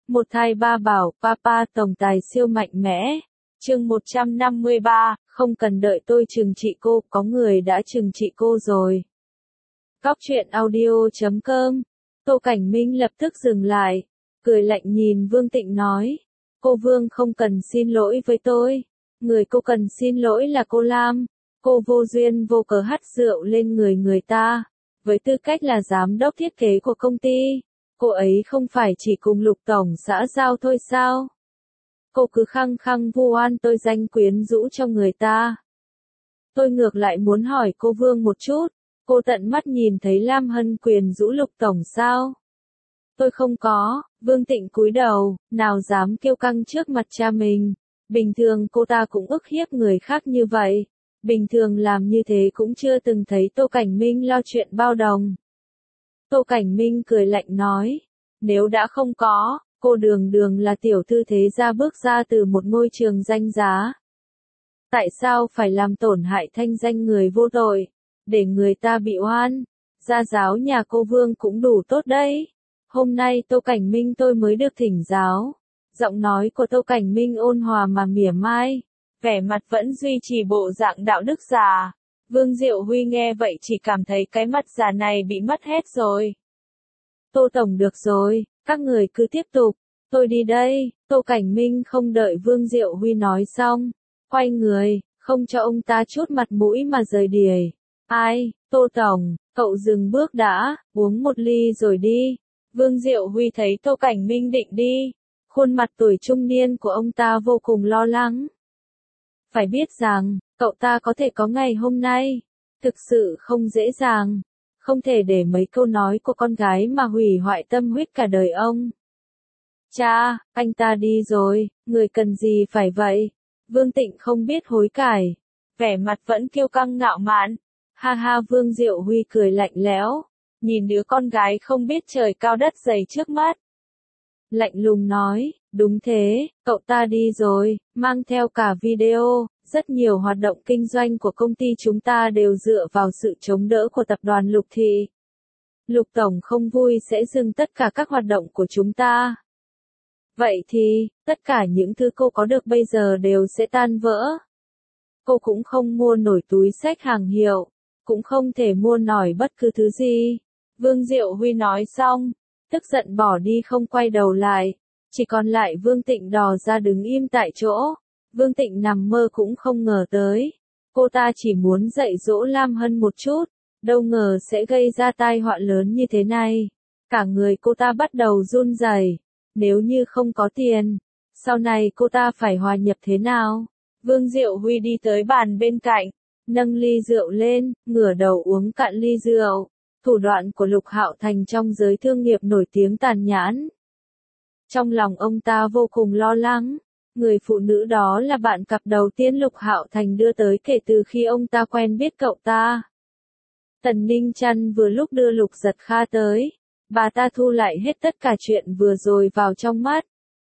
Một thai ba bảo, papa tổng tài siêu mạnh mẽ. Chương 153, không cần đợi tôi trừng trị cô, có người đã trừng trị cô rồi. Góc truyện audio.com. Tô Cảnh Minh lập tức dừng lại, cười lạnh nhìn Vương Tịnh nói. Cô Vương không cần xin lỗi với tôi. Người cô cần xin lỗi là cô Lam. Cô vô duyên vô cớ hắt rượu lên người ta. Với tư cách là giám đốc thiết kế của công ty, cô ấy không phải chỉ cùng Lục tổng xã giao thôi sao? Cô cứ khăng khăng vu oan tôi danh quyến rũ cho người ta. Tôi ngược lại muốn hỏi cô Vương một chút, cô tận mắt nhìn thấy Lam Hân quyến rũ Lục tổng sao? Tôi không có. Vương Tịnh cúi đầu, nào dám kiêu căng trước mặt cha mình. Bình thường cô ta cũng ức hiếp người khác như vậy. Bình thường làm như thế cũng chưa từng thấy Tô Cảnh Minh lo chuyện bao đồng. Tô Cảnh Minh cười lạnh nói, nếu đã không có, cô đường đường là tiểu thư thế gia bước ra từ một ngôi trường danh giá. Tại sao phải làm tổn hại thanh danh người vô tội, để người ta bị oan? Gia giáo nhà cô Vương cũng đủ tốt đấy. Hôm nay Tô Cảnh Minh tôi mới được thỉnh giáo. Giọng nói của Tô Cảnh Minh ôn hòa mà mỉa mai, vẻ mặt vẫn duy trì bộ dạng đạo đức già. Vương Diệu Huy nghe vậy chỉ cảm thấy cái mặt già này bị mất hết rồi. Tô tổng được rồi, các người cứ tiếp tục, tôi đi đây. Tô Cảnh Minh không đợi Vương Diệu Huy nói xong, quay người, không cho ông ta chút mặt mũi mà rời đi. Ai, Tô tổng, cậu dừng bước đã, uống một ly rồi đi. Vương Diệu Huy thấy Tô Cảnh Minh định đi, khuôn mặt tuổi trung niên của ông ta vô cùng lo lắng. Phải biết rằng, cậu ta có thể có ngày hôm nay, thực sự không dễ dàng, không thể để mấy câu nói của con gái mà hủy hoại tâm huyết cả đời ông. Cha, anh ta đi rồi, người cần gì phải vậy? Vương Tịnh không biết hối cải, vẻ mặt vẫn kiêu căng ngạo mạn. Ha ha, Vương Diệu Huy cười lạnh lẽo, nhìn đứa con gái không biết trời cao đất dày trước mắt. Lạnh lùng nói, đúng thế, cậu ta đi rồi, mang theo cả video, rất nhiều hoạt động kinh doanh của công ty chúng ta đều dựa vào sự chống đỡ của tập đoàn Lục Thị. Lục tổng không vui sẽ dừng tất cả các hoạt động của chúng ta. Vậy thì, tất cả những thứ cô có được bây giờ đều sẽ tan vỡ. Cô cũng không mua nổi túi xách hàng hiệu, cũng không thể mua nổi bất cứ thứ gì. Vương Diệu Huy nói xong, tức giận bỏ đi không quay đầu lại, chỉ còn lại Vương Tịnh đò ra đứng im tại chỗ. Vương Tịnh nằm mơ cũng không ngờ tới, cô ta chỉ muốn dạy dỗ Lam Hân một chút, đâu ngờ sẽ gây ra tai họa lớn như thế này. Cả người cô ta bắt đầu run rẩy, nếu như không có tiền, sau này cô ta phải hòa nhập thế nào? Vương Diệu Huy đi tới bàn bên cạnh, nâng ly rượu lên, ngửa đầu uống cạn ly rượu. Thủ đoạn của Lục Hạo Thành trong giới thương nghiệp nổi tiếng tàn nhẫn. Trong lòng ông ta vô cùng lo lắng, người phụ nữ đó là bạn cặp đầu tiên Lục Hạo Thành đưa tới kể từ khi ông ta quen biết cậu ta. Tần Ninh Trăn vừa lúc đưa Lục Giật Kha tới, bà ta thu lại hết tất cả chuyện vừa rồi vào trong mắt.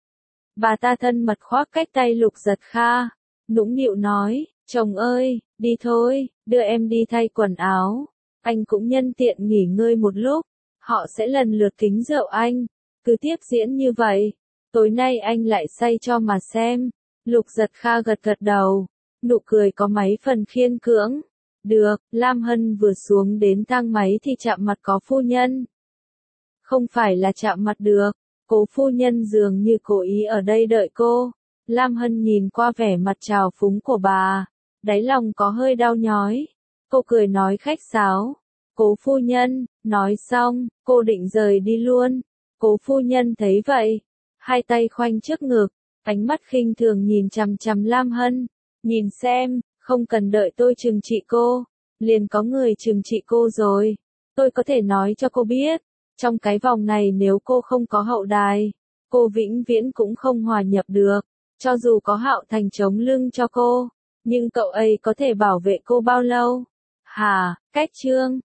Bà ta thân mật khoác cách tay Lục Giật Kha, nũng nịu nói, chồng ơi, đi thôi, đưa em đi thay quần áo. Anh cũng nhân tiện nghỉ ngơi một lúc, họ sẽ lần lượt kính rượu anh, cứ tiếp diễn như vậy, tối nay anh lại say cho mà xem. Lục Giật Kha gật gật đầu, nụ cười có mấy phần khiên cưỡng. Được, Lam Hân vừa xuống đến thang máy thì chạm mặt có phu nhân. Không phải là chạm mặt được, cố phu nhân dường như cố ý ở đây đợi cô. Lam Hân nhìn qua vẻ mặt trào phúng của bà, đáy lòng có hơi đau nhói. Cô cười nói khách sáo, cố phu nhân, nói xong, cô định rời đi luôn. Cố phu nhân thấy vậy, hai tay khoanh trước ngực, ánh mắt khinh thường nhìn chằm chằm Lam Hân, nhìn xem, không cần đợi tôi trừng trị cô, liền có người trừng trị cô rồi. Tôi có thể nói cho cô biết, trong cái vòng này nếu cô không có hậu đài, cô vĩnh viễn cũng không hòa nhập được, cho dù có Hạo Thành chống lưng cho cô, nhưng cậu ấy có thể bảo vệ cô bao lâu? Kết chương